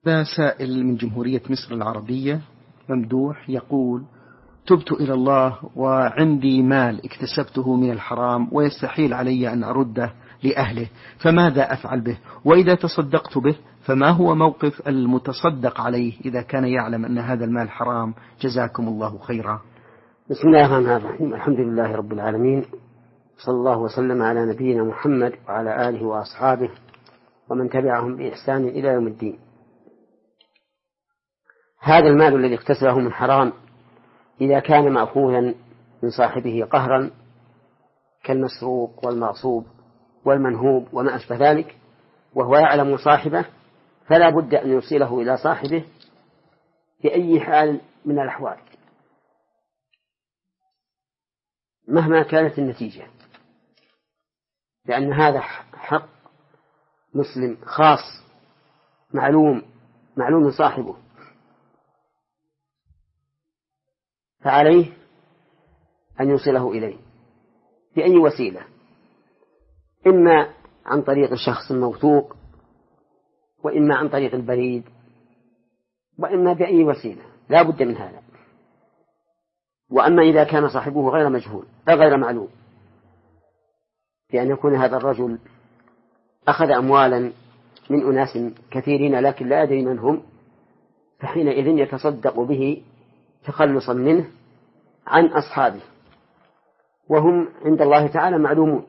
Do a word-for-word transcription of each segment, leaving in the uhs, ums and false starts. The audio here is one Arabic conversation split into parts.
هذا سائل من جمهورية مصر العربية ممدوح يقول: تبت إلى الله وعندي مال اكتسبته من الحرام ويستحيل علي أن أرده لأهله، فماذا أفعل به؟ وإذا تصدقت به فما هو موقف المتصدق عليه إذا كان يعلم أن هذا المال حرام؟ جزاكم الله خيرا. بسم الله الرحمن الرحيم. الحمد لله رب العالمين، صلى الله وسلم على نبينا محمد وعلى آله وأصحابه ومن تبعهم بإحسان إلى يوم الدين. هذا المال الذي اكتسبه من حرام إذا كان مأخوذا من صاحبه قهرا كالمسروق والمغصوب والمنهوب وما أشبه ذلك، وهو يعلم صاحبه، فلا بد أن يوصله إلى صاحبه في أي حال من الأحوال مهما كانت النتيجة، لأن هذا حق مسلم خاص معلوم معلوم صاحبه، فعليه أن يوصله إليه بأي وسيلة، إما عن طريق الشخص الموثوق، وإما عن طريق البريد، وإما بأي وسيلة، لا بد من هذا. وأما إذا كان صاحبه غير مجهول أو غير معلوم، بأن يكون هذا الرجل أخذ أموالا من أناس كثيرين لكن لا أدري من هم، فحينئذ يتصدق به تخلصا منه عن أصحابه، وهم عند الله تعالى معلومون.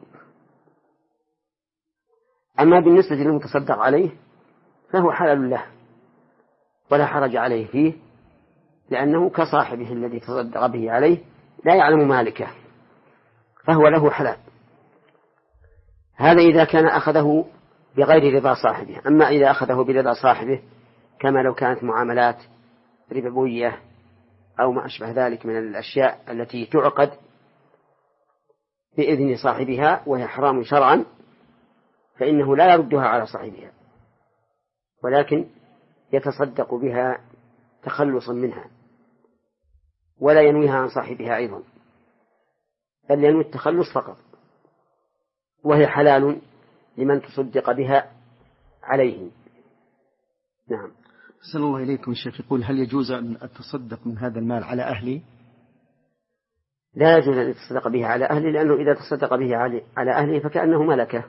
أما بالنسبة للمتصدق عليه فهو حلال له ولا حرج عليه فيه، لأنه كصاحبه الذي تصدق به عليه لا يعلم مالكه، فهو له حلال. هذا إذا كان أخذه بغير رضا صاحبه. أما إذا أخذه برضا صاحبه كما لو كانت معاملات ربوية أو ما أشبه ذلك من الأشياء التي تعقد بإذن صاحبها وهي حرام شرعا، فإنه لا يردها على صاحبها، ولكن يتصدق بها تخلصا منها، ولا ينويها عن صاحبها أيضا، بل ينوي التخلص فقط، وهي حلال لمن تصدق بها عليه. نعم. أحسن الله إليكم. الشيخ يقول: هل يجوز أن أتصدق من هذا المال على أهلي؟ لا يجوز أن يتصدق به على أهله، لأنه إذا تصدق به على أهله فكأنه ملكه.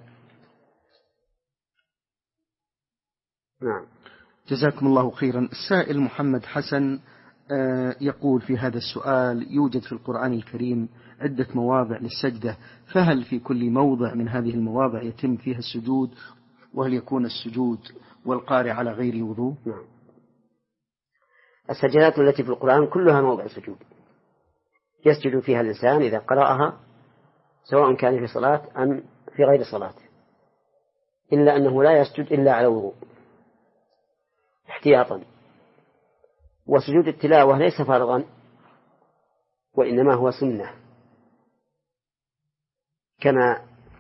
نعم. جزاكم الله خيرا. السائل محمد حسن يقول في هذا السؤال: يوجد في القرآن الكريم عدة مواضع للسجدة، فهل في كل موضع من هذه المواضع يتم فيها السجود؟ وهل يكون السجود والقارئ على غير وضوء؟ نعم. السجدات التي في القرآن كلها موضع سجود يسجد فيها الإنسان إذا قرأها، سواء كان في صلاة أم في غير صلاة، إلا أنه لا يسجد إلا على وضوء احتياطا. وسجود التلاوة ليس فرضا، وإنما هو سنة، كما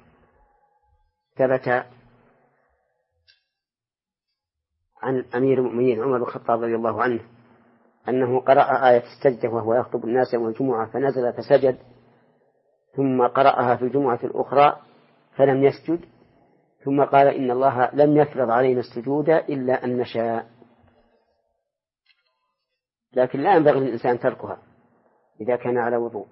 ثبت عن أمير المؤمنين عمر بن الخطاب رضي الله عنه أنه قرأ آية السجدة وهو يخطب الناس يوم الجمعة فنزل فسجد، ثم قرأها في الجمعة الأخرى فلم يسجد، ثم قال: إن الله لم يفرض علينا السجود إلا أن نشاء، لكن لا ينبغي للإنسان تركها إذا كان على وضوء.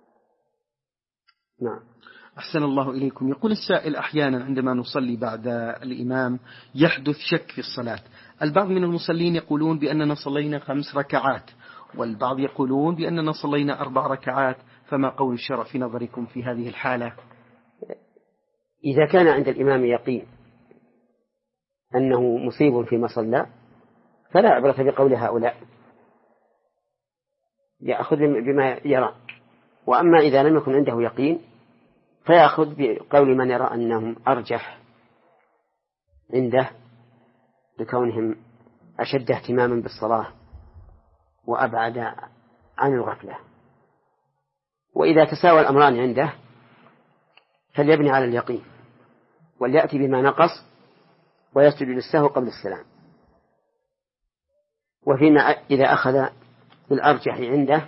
نعم. أحسن الله إليكم. يقول السائل: أحيانا عندما نصلي بعد الإمام يحدث شك في الصلاة. البعض من المصلين يقولون بأننا صلينا خمس ركعات، والبعض يقولون بأننا صلينا أربع ركعات، فما قول الشرع في نظركم في هذه الحالة؟ إذا كان عند الإمام يقين أنه مصيب فيما صلى فلا عبرة بقول هؤلاء، يأخذ بما يرى. وأما إذا لم يكن عنده يقين فيأخذ بقول من يرى أنهم أرجح عنده لكونهم أشد اهتماما بالصلاة وأبعد عن الغفلة. وإذا تساوى الأمران عنده فليبني على اليقين وليأتي بما نقص ويسجد للسهو قبل السلام. وفيما إذا أخذ بالأرجح عنده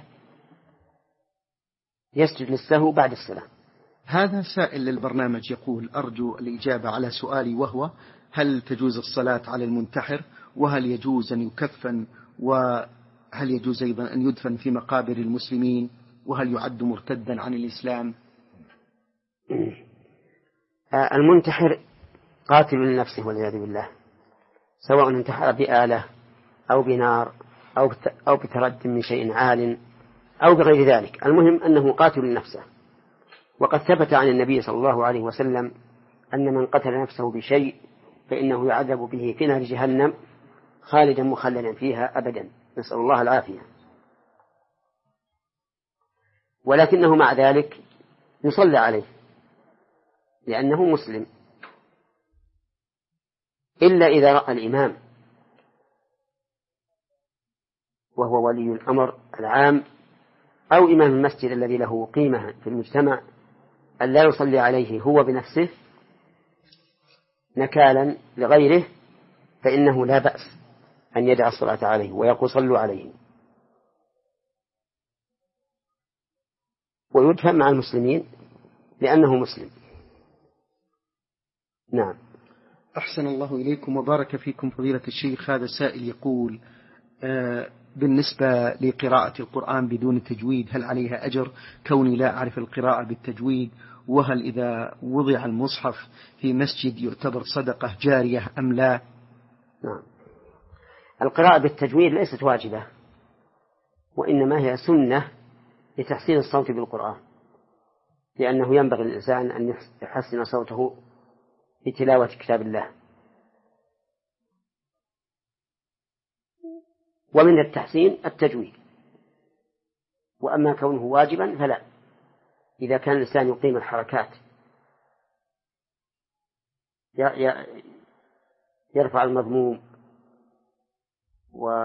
يسجد للسهو بعد السلام. هذا سائل للبرنامج يقول: أرجو الإجابة على سؤالي، وهو: هل تجوز الصلاة على المنتحر؟ وهل يجوز أن يكفن، وهل يجوز أيضا أن يدفن في مقابر المسلمين، وهل يعد مرتدا عن الإسلام؟ المنتحر قاتل لنفسه والعياذ بالله، سواء انتحر بآلة أو بنار أو أو بترد من شيء عال أو بغير ذلك، المهم أنه قاتل لنفسه. وقد ثبت عن النبي صلى الله عليه وسلم أن من قتل نفسه بشيء فإنه يعذب به في نار جهنم خالدا مخلدا فيها أبدا، نسأل الله العافية. ولكنه مع ذلك يصلى عليه لأنه مسلم، إلا إذا رأى الإمام وهو ولي الأمر العام أو إمام المسجد الذي له قيمة في المجتمع أن لا يصلي عليه هو بنفسه نكالا لغيره، فإنه لا بأس أن يدع الصلاة عليه ويقول صلوا عليه، ويدفن مع المسلمين لأنه مسلم. نعم. أحسن الله إليكم وبارك فيكم فضيلة الشيخ. هذا سائل يقول آه بالنسبة لقراءة القرآن بدون تجويد هل عليها أجر كوني لا أعرف القراءة بالتجويد؟ وهل إذا وضع المصحف في مسجد يعتبر صدقة جارية أم لا؟ نعم. القراءة بالتجويد ليست واجبة، وإنما هي سنة لتحسين الصوت بالقرآن، لأنه ينبغي للإنسان أن يحسن صوته بتلاوة كتاب الله. ومن التحسين التجويد. وأما كونه واجبا فلا، إذا كان الإنسان يقيم الحركات يرفع المضموم و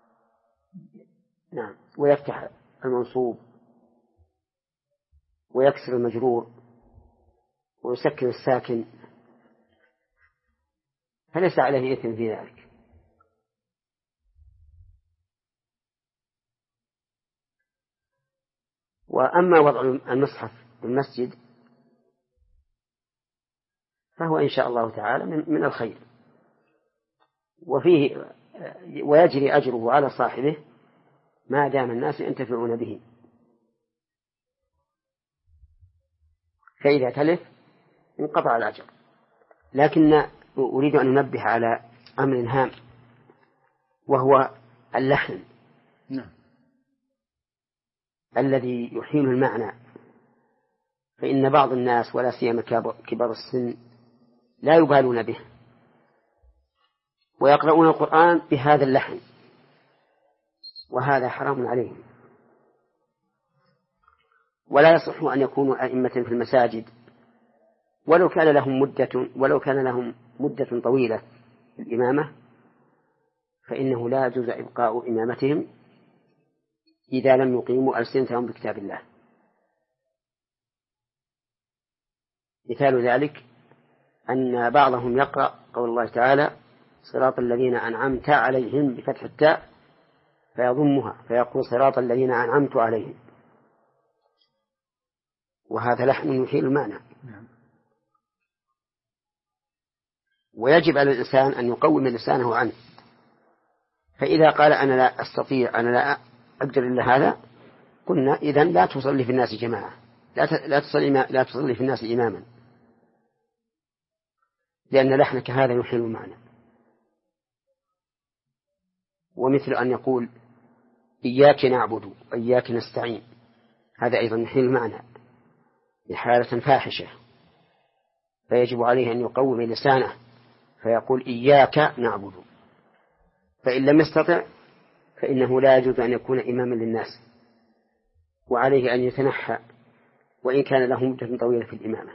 نعم ويفتح المنصوب ويكسر المجرور ويسكن الساكن فليس عليه إثم في ذلك. وأما وضع المصحف في المسجد فهو إن شاء الله تعالى من الخير، وفيه ويجري أجره على صاحبه ما دام الناس ينتفعون به، فإذا تلف انقطع الأجر. لكن أريد أن أنبه على أمر هام وهو اللحن. نعم. الذي يحيل المعنى، فإن بعض الناس ولا سيما كبار السن لا يبالون به ويقرؤون القرآن بهذا اللحن، وهذا حرام عليهم. ولا يصح أن يكونوا أئمة في المساجد ولو كان لهم مدة ولو كان لهم مدة طويلة في الإمامة، فإنه لا يجوز إبقاء إمامتهم إذا لم يقيموا ألسنتهم بكتاب الله. مثال ذلك أن بعضهم يقرأ قول الله تعالى صراط الذين أنعمت عليهم بفتح التاء فيضمها فيقول صراط الذين أنعمت عليهم، وهذا لحن يحيل المعنى. ويجب على الإنسان أن يقوم لسانه عنه، فإذا قال أنا لا أستطيع أنا لا أقدر إلا هذا قلنا إذن لا تصلي في الناس جماعة، لا تصلي لا تصلي في الناس إماما، لأن لحنك هذا يحيل المعنى. ومثل أن يقول إياك نعبد وإياك نستعين، هذا أيضا يحيل المعنى بحالة فاحشة، فيجب عليه أن يقوم لسانه فيقول إياك نعبد، فإن لم يستطع فإنه لا يجوز أن يكون إماما للناس، وعليه أن يتنحى وإن كان له مدة طويلة في الإمامة.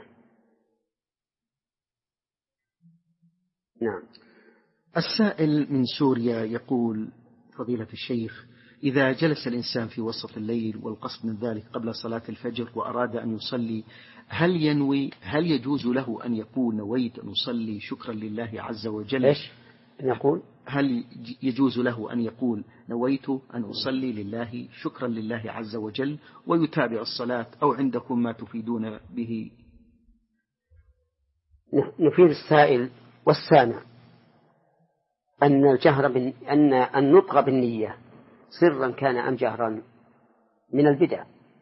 نعم. السائل من سوريا يقول فضيلة الشيخ إذا جلس الإنسان في وسط الليل والقصد من ذلك قبل صلاة الفجر وأراد أن يصلي هل ينوي هل يجوز له أن يقول نويت أن أصلي شكرا لله عز وجل؟ إيش نقول؟ هل يجوز له أن يقول نويت أن أصلي لله شكرا لله عز وجل ويتابع الصلاة، أو عندكم ما تفيدون به؟ نفيد السائل والسامع أن الجهر بن... أن النطق بالنية سرا كان أم جهرا من البدع،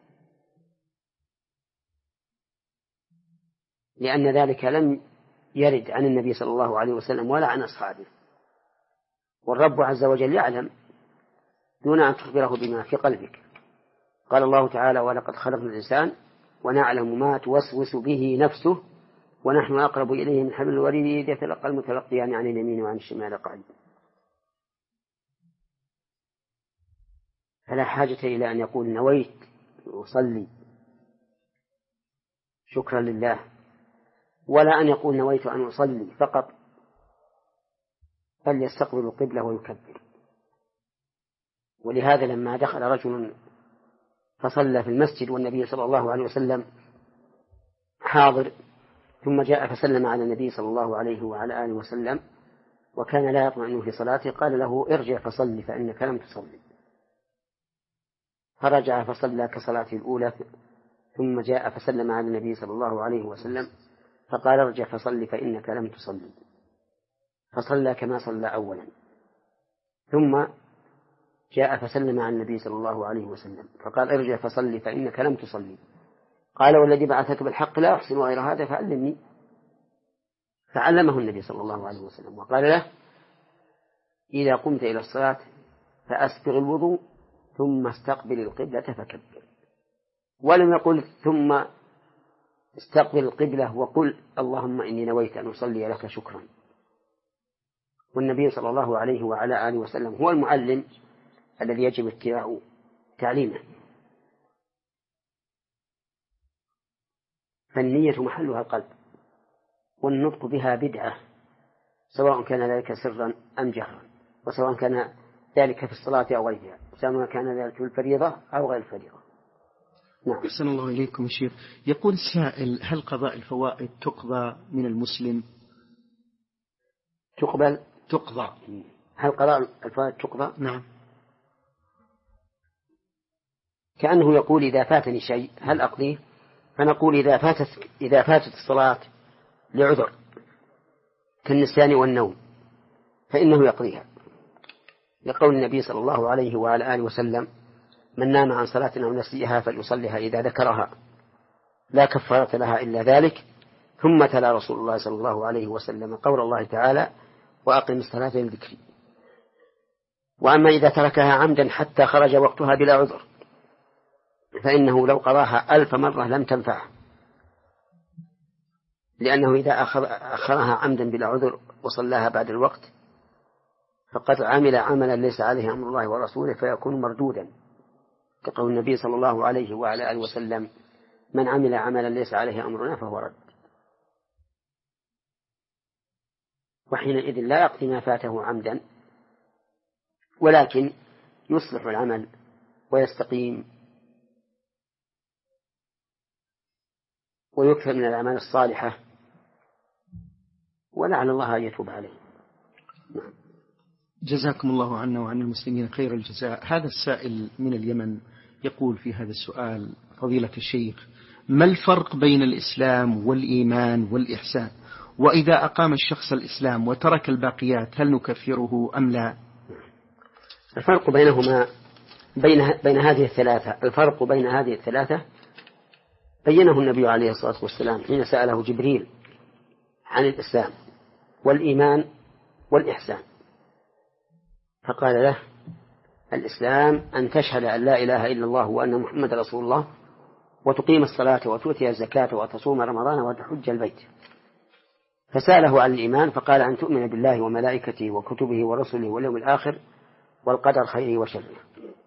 لأن ذلك لم يرد عن النبي صلى الله عليه وسلم ولا عن أصحابه، والرب عز وجل يعلم دون أن تخبره بما في قلبك. قال الله تعالى: ولقد خلقنا الإنسان ونعلم ما توسوس به نفسه ونحن أقرب إليه من حبل الوريد إذ يتلقى المتلقيان عن اليمين وعن الشمال قعيد. فلا حاجة إلى أن يقول نويت أصلي شكرا لله، ولا أن يقول نويت أن أصلي فقط، بل يستقبل القبلة ويكبر. ولهذا لما دخل رجل فصلى في المسجد والنبي صلى الله عليه وسلم حاضر، ثم جاء فسلم على النبي صلى الله عليه وعلى آله وسلم وكان لا يطمئن في صلاته، قال له: ارجع فصلي فإنك لم تصلي. فرجع فصلى كصلاته الأولى، ثم جاء فسلم على النبي صلى الله عليه وسلم فقال: ارجع فصلي فإنك لم تصلي. فصلى كما صلى أولا، ثم جاء فسلم على النبي صلى الله عليه وسلم فقال: ارجع فصلي فإنك لم تصلي. قال: والذي بعثك بالحق لا أحسن غير هذا فعلمني. فعلمه النبي صلى الله عليه وسلم وقال له: إذا قمت إلى الصلاة فأسبغ الوضوء ثم استقبل القبلة فكبر. ولم يقل ثم استقبل القبلة وقل اللهم إني نويت أن أصلي لك شكرا. والنبي صلى الله عليه وعلى آله وسلم هو المعلم الذي يجب اتباع تعليمه. فالنية محلها القلب، والنطق بها بدعة، سواء كان ذلك سرا أم جهرا، وسواء كان ذلك في الصلاة أو غيرها، سواء كان ذلك في الفريضة أو غير الفريضة. نعم. أحسن الله إليكم يا شيخ. يقول السائل: هل قضاء الفوائد تقضى من المسلم؟ تقبل تقضى. هل قضاء الفوائد تقضى؟ نعم. كأنه يقول: إذا فاتني شيء هل أقضيه؟ فنقول: إذا فاتت إذا فاتت الصلاة لعذر كالنسيان والنوم فإنه يقضيها، لقول النبي صلى الله عليه وعلى آله وسلم: من نام عن صلاة أو نسيها فليصلها إذا ذكرها لا كفارة لها إلا ذلك. ثم تلا رسول الله صلى الله عليه وسلم قول الله تعالى: وأقم الصلاة للذكر. وأما إذا تركها عمدا حتى خرج وقتها بلا عذر فإنه لو قضاها ألف مرة لم تنفعه، لأنه إذا أخرها عمدا بلا عذر وصلاها بعد الوقت فقد عمل عملا ليس عليه أمر الله ورسوله فيكون مردودا، كقول النبي صلى الله عليه وعلى آله وسلم: من عمل عملا ليس عليه أمرنا فهو رد. وحينئذ لا يقضي ما فاته عمدا، ولكن يصلح العمل ويستقيم ويكثر من الأعمال الصالحة، ولعل الله أن يتوب عليه. نعم. جزاكم الله عنا وعن المسلمين خير الجزاء. هذا السائل من اليمن يقول في هذا السؤال: فضيلة الشيخ، ما الفرق بين الإسلام والإيمان والإحسان؟ وإذا أقام الشخص الإسلام وترك الباقيات هل نكفره أم لا؟ الفرق بينهما بين بين هذه الثلاثة الفرق بين هذه الثلاثة بينه النبي عليه الصلاة والسلام حين سأله جبريل عن الإسلام والإيمان والإحسان، فقال له: الإسلام أن تشهد أن لا إله إلا الله وأن محمد رسول الله وتقيم الصلاة وتؤتي الزكاة وتصوم رمضان وتحج البيت. فسأله عن الإيمان فقال: أن تؤمن بالله وملائكته وكتبه ورسله واليوم الآخر والقدر خيره وشره.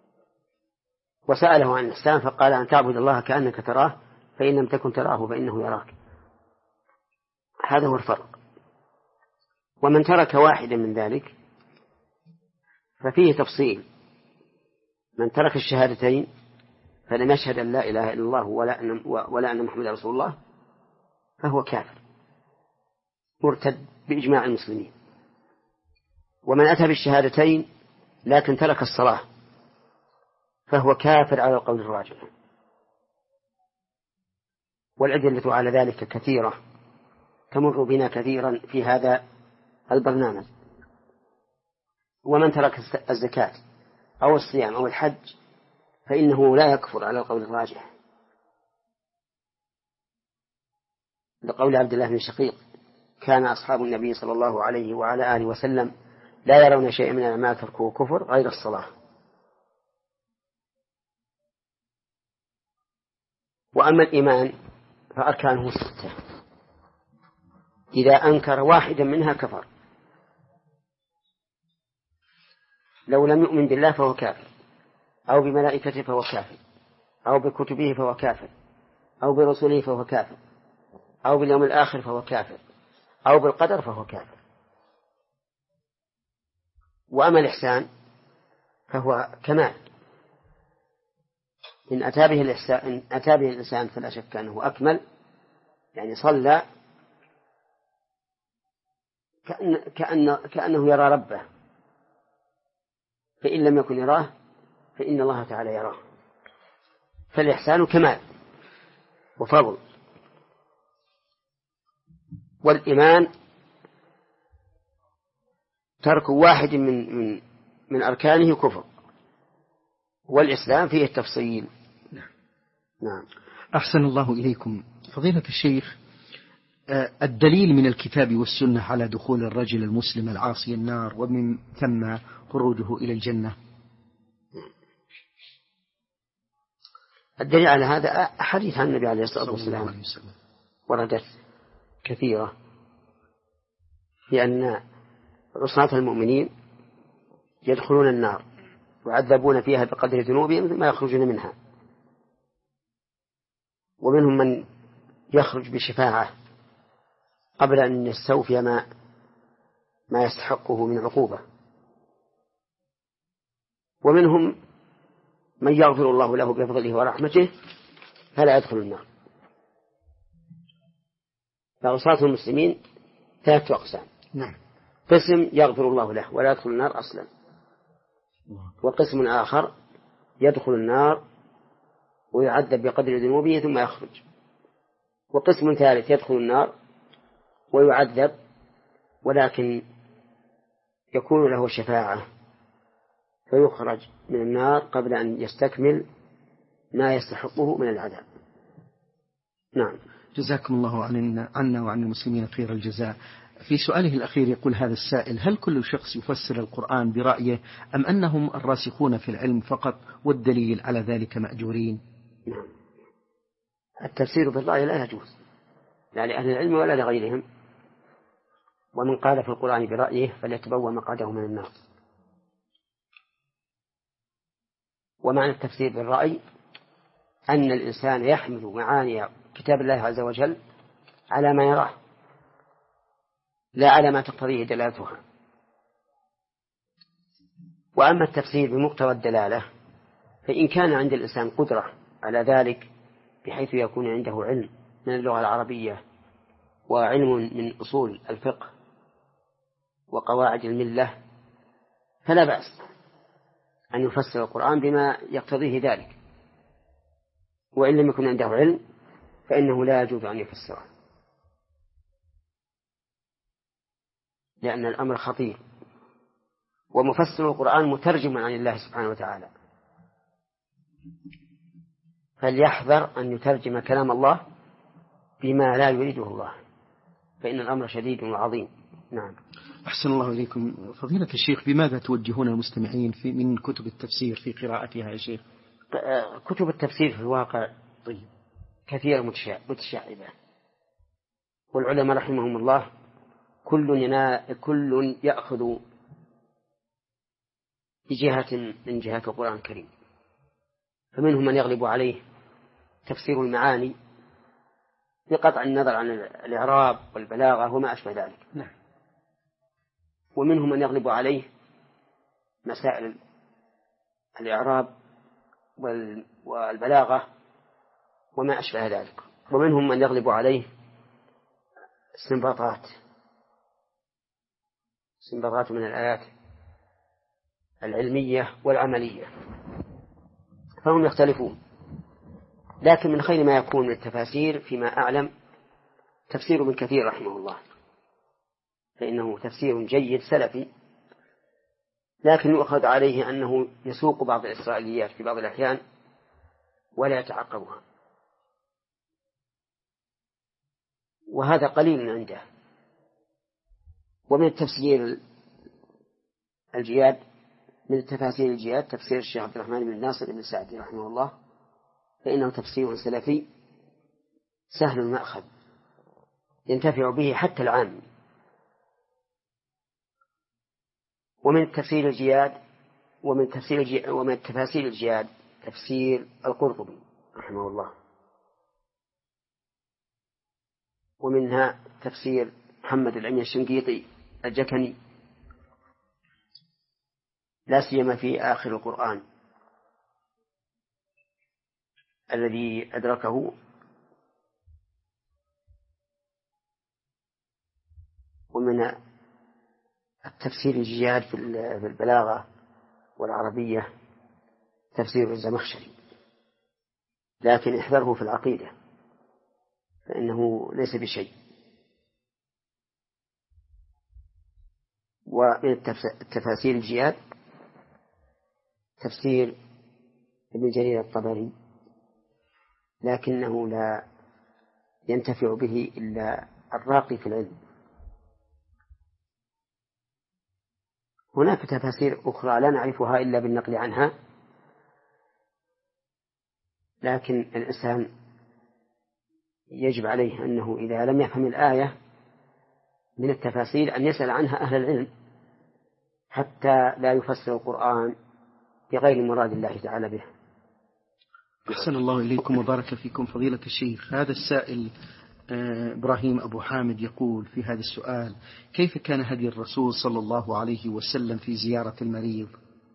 وسأله عن الإحسان فقال: أن تعبد الله كأنك تراه فإن لم تكن تراه فإنه يراك. هذا هو الفرق. ومن ترك واحدا من ذلك ففيه تفصيل: من ترك الشهادتين فلم يشهد أن لا إله إلا الله ولا أن, ولا أن محمد رسول الله فهو كافر مرتد بإجماع المسلمين. ومن أتى بالشهادتين لكن ترك الصلاة فهو كافر على القول الراجح. والأدلة على ذلك كثيرة تمر بنا كثيرا في هذا البرنامج. ومن ترك الزكاة أو الصيام أو الحج فإنه لا يكفر على القول الراجح، لقول عبد الله بن شقيق: كان أصحاب النبي صلى الله عليه وعلى آله وسلم لا يرون شيئا من الأعمال تركه كفر غير الصلاة. وأما الإيمان فأركانه ستة، إذا أنكر واحدا منها كفر، لو لم يؤمن بالله فهو كافر، أو بملائكته فهو كافر، أو بكتبه فهو كافر، أو برسله فهو كافر، أو باليوم الآخر فهو كافر، أو بالقدر فهو كافر. وأما الإحسان فهو كمال، إن أتى به الإحسان إن أتى به الإنسان فلا شك أنه أكمل، يعني صلى كأن كأن كأنه يرى ربه، فإن لم يكن يراه فإن الله تعالى يراه، فالإحسان كمال وفضل. والإيمان ترك واحد من من من أركانه كفر، والإسلام فيه التفصيل. نعم. أحسن الله إليكم فضيلة الشيخ. الدليل من الكتاب والسنة على دخول الرجل المسلم العاصي النار ومن ثم خروجه إلى الجنة. الدليل على هذا أحاديث عن النبي عليه الصلاة والسلام وردت كثيرة، لأن عصاة المؤمنين يدخلون النار ويعذبون فيها بقدر ذنوبهم ثم يخرجون منها، ومنهم من يخرج بشفاعة قبل أن يستوفي ما ما يستحقه من عقوبة، ومنهم من يغفر الله له بفضله ورحمته فلا يدخل النار. فعصاة المسلمين ثلاثة أقسام: نعم. قسم يغفر الله له ولا يدخل النار أصلا، وقسم آخر يدخل النار ويعذب بقدر ذنوبه ثم يخرج، وقسم ثالث يدخل النار ويعذب ولكن يكون له شفاعة فيخرج من النار قبل أن يستكمل ما يستحقه من العذاب. نعم. جزاكم الله عنا وعن المسلمين خير الجزاء. في سؤاله الأخير يقول هذا السائل: هل كل شخص يفسر القرآن برأيه أم أنهم الراسخون في العلم فقط والدليل على ذلك مأجورين؟ نعم. التفسير بالرأي لا يجوز، لا لأهل العلم ولا لغيرهم، ومن قال في القرآن برأيه فليتبوأ مقعده من النار. ومعنى التفسير بالرأي أن الإنسان يحمل معاني كتاب الله عز وجل على ما يراه لا على ما تقتضيه دلالتها. وأما التفسير بمقتضى الدلالة فإن كان عند الإنسان قدرة على ذلك بحيث يكون عنده علم من اللغة العربية وعلم من أصول الفقه وقواعد الملة فلا بأس أن يفسر القرآن بما يقتضيه ذلك، وإن لم يكن عنده علم فإنه لا يجوز أن يفسره، لأن الأمر خطير، ومفسر القرآن مترجم عن الله سبحانه وتعالى، فليحذر أن يترجم كلام الله بما لا يريده الله، فإن الأمر شديد وعظيم. نعم. أحسن الله إليكم فضيلة الشيخ. بماذا توجهون المستمعين في من كتب التفسير في قراءتها يا شيخ؟ كتب التفسير في الواقع طيب كثيرة متشعبة، والعلماء رحمهم الله كل ينا كل يأخذ بجهة من جهات القرآن الكريم، فمنهم من يغلب عليه تفسير المعاني بقطع النظر عن الإعراب والبلاغة وما أشبه ذلك. نعم. ومنهم من يغلب عليه مسائل الإعراب والبلاغة وما أشبه ذلك، ومنهم من يغلب عليه استنباطات استنباطات من الآيات العلمية والعملية، فهم يختلفون. لكن من خير ما يكون من التفاسير فيما أعلم تفسير ابن كثير رحمه الله، فإنه تفسير جيد سلفي لكن يؤخذ عليه أنه يسوق بعض الإسرائيليات في بعض الأحيان ولا يتعقبها، وهذا قليل عنده. ومن التفسير الجياد من تفاسير الجياد تفسير الشيخ عبد الرحمن بن ناصر بن سعدي رحمه الله، فإنه تفسير سلفي سهل المأخذ ينتفع به حتى العام. ومن تفسير الجياد ومن تفسير الجياد ومن تفاسير الجياد تفسير القرطبي رحمه الله، ومنها تفسير محمد العمي الشنقيطي الجكني، لا سيما في آخر القرآن الذي أدركه. ومن التفسير الجياد في البلاغة والعربية تفسير الزمخشري، لكن احذره في العقيدة فإنه ليس بشيء. ومن التفاسير الجياد تفسير ابن جرير الطبري، لكنه لا ينتفع به إلا الراقي في العلم. هناك تفاسير أخرى لا نعرفها إلا بالنقل عنها، لكن الإنسان يجب عليه أنه إذا لم يفهم الآية من التفاسير أن يسأل عنها أهل العلم حتى لا يفسر القرآن بغير مراد الله تعالى به. أحسن الله إليكم وبارك فيكم فضيلة الشيخ. هذا السائل إبراهيم أبو حامد يقول في هذا السؤال: كيف كان هدي الرسول صلى الله عليه وسلم في زيارة المريض؟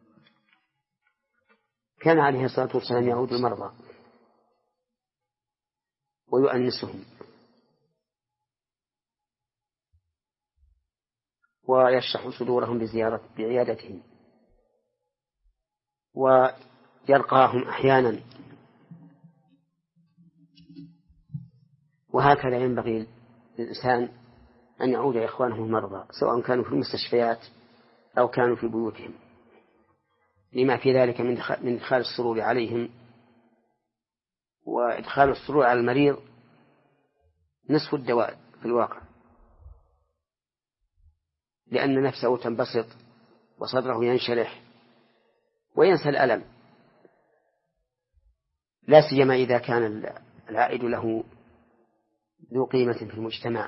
كان عليه الصلاة والسلام يعود المرضى ويؤنسهم ويشرح صدورهم بزيارة بعيادتهم، ويلقاهم أحيانا. وهكذا ينبغي للإنسان أن يعود إخوانه المرضى سواء كانوا في المستشفيات أو كانوا في بيوتهم، لما في ذلك من إدخال السرور عليهم. وإدخال السرور على المريض نصف الدواء في الواقع، لأن نفسه تنبسط وصدره ينشرح وينسى الألم، لا سيما إذا كان العائد له ذو قيمة في المجتمع،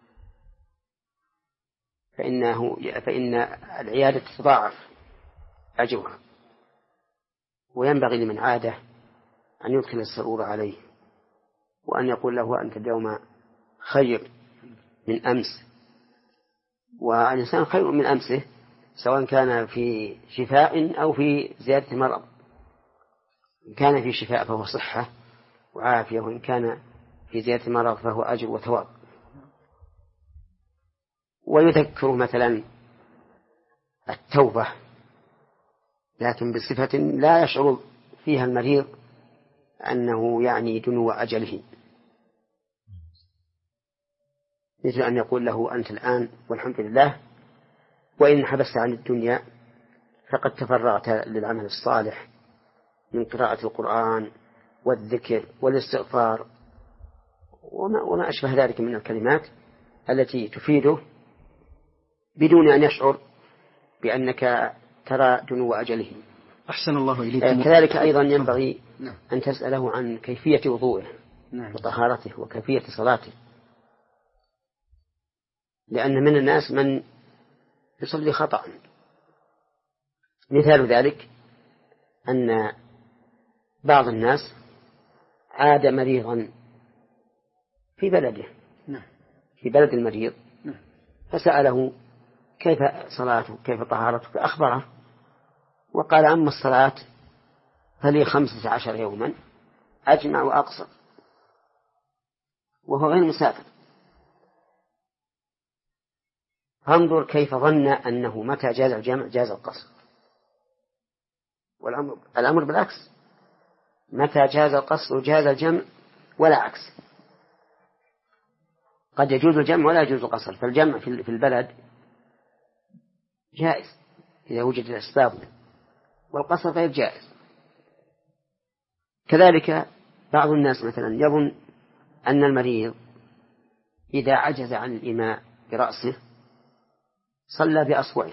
فإنه فإن العيادة تضاعف أجرها. وينبغي لمن عاده أن يدخل السرور عليه وأن يقول له: أنت اليوم خير من أمس. والإنسان خير من أمسه سواء كان في شفاء أو في زيادة مرض. إن كان في شفاء فهو صحة وعافية، وإن كان في زيادة مرض فهو أجر وثواب. ويذكر مثلا التوبة، لكن بصفة لا يشعر فيها المريض أنه يعني دنو أجله، مثل أن يقول له: أنت الآن والحمد لله، وإن حبست عن الدنيا فقد تفرغت للعمل الصالح من قراءة القرآن والذكر والاستغفار وما, وما أشبه ذلك من الكلمات التي تفيده بدون أن يشعر بأنك ترى دنو أجله. أحسن الله إليكم. كذلك أيضا ينبغي أن تسأله عن كيفية وضوءه وطهارته وكيفية صلاته، لأن من الناس من يصلي خطأ. مثال ذلك أن بعض الناس عاد مريضا في بلده في بلد المريض، فسأله: كيف صلاته كيف طهارته؟ فأخبره وقال: أما الصلاة فلي خمسة عشر يوما أجمع وأقصر، وهو غير مسافر. فانظر كيف ظن أنه متى جاز الجمع جاز القصر، والأمر الأمر بالعكس، متى جاز القصر جاز الجمع ولا عكس. قد يجوز الجمع ولا يجوز القصر، فالجمع في البلد جائز إذا وجد الأسباب، والقصر غير جائز. كذلك بعض الناس مثلا يظن أن المريض إذا عجز عن الإيماء برأسه صلى بأصبعه،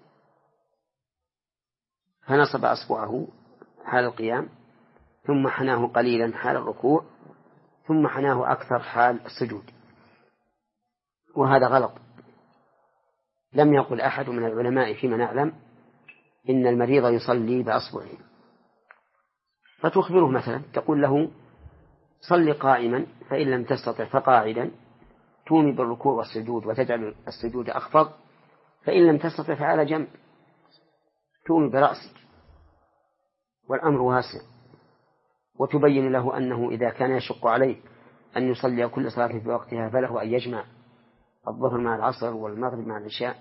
فنصب أصبعه حال القيام، ثم حناه قليلا حال الركوع، ثم حناه أكثر حال السجود، وهذا غلط. لم يقل أحد من العلماء فيما نعلم إن المريض يصلي بأصبعه. فتخبره مثلا تقول له صل قائما، فإن لم تستطع فقاعدا، تومي بالركوع والسجود وتجعل السجود أخفض، فإن لم تستطع فعلى جنب تومي برأسك، والأمر واسع. وتبين له أنه إذا كان يشق عليه أن يصلي كل صلاة في وقتها فله أن يجمع الظهر مع العصر والمغرب مع العشاء.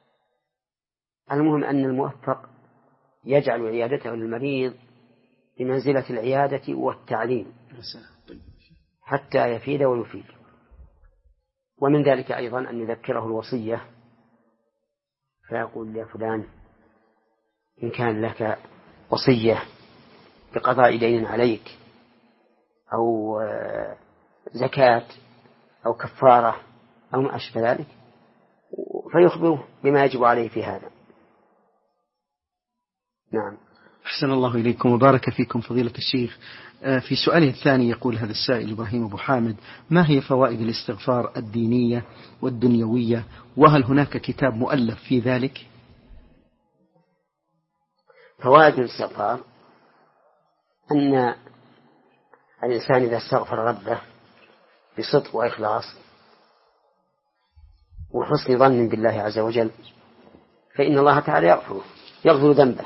المهم أن الموفق يجعل عيادته للمريض بمنزلة العيادة والتعليم حتى يفيد ويفيد. ومن ذلك أيضا أن يذكره الوصية، فيقول يا فلان إن كان لك وصية بقضاء دين عليك أو زكاة أو كفارة أو ما أشبه ذلك، فيخبره بما يجب عليه في هذا. نعم. أحسن الله إليكم وبارك فيكم فضيلة الشيخ. في سؤاله الثاني يقول هذا السائل إبراهيم أبو حامد: ما هي فوائد الاستغفار الدينية والدنيوية، وهل هناك كتاب مؤلف في ذلك؟ فوائد الاستغفار أن الإنسان إذا استغفر ربه بصدق وإخلاص وحسن ظن بالله عز وجل فإن الله تعالى يغفر يغفر ذنبه،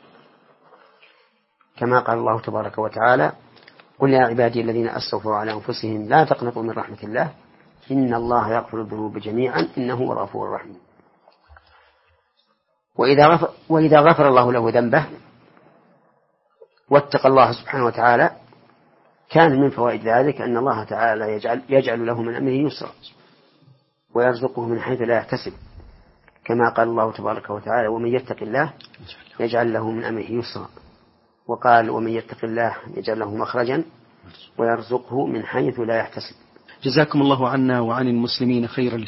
كما قال الله تبارك وتعالى: قل يا عبادي الذين أسرفوا على أنفسهم لا تقنطوا من رحمة الله إن الله يغفر الذنوب جميعا إنه هو الغفور الرحيم. وإذا غفر, وإذا غفر الله له ذنبه واتقى الله سبحانه وتعالى كان من فوائد ذلك أن الله تعالى يجعل, يجعل له من أمره يسرا ويرزقه من حيث لا يحتسب، كما قال الله تبارك وتعالى: ومن يتق الله يجعل له من أمره يسرا. وقال: ومن يتق الله يجعل له مخرجا ويرزقه من حيث لا يحتسب. جزاكم الله عنا وعن المسلمين خيرا.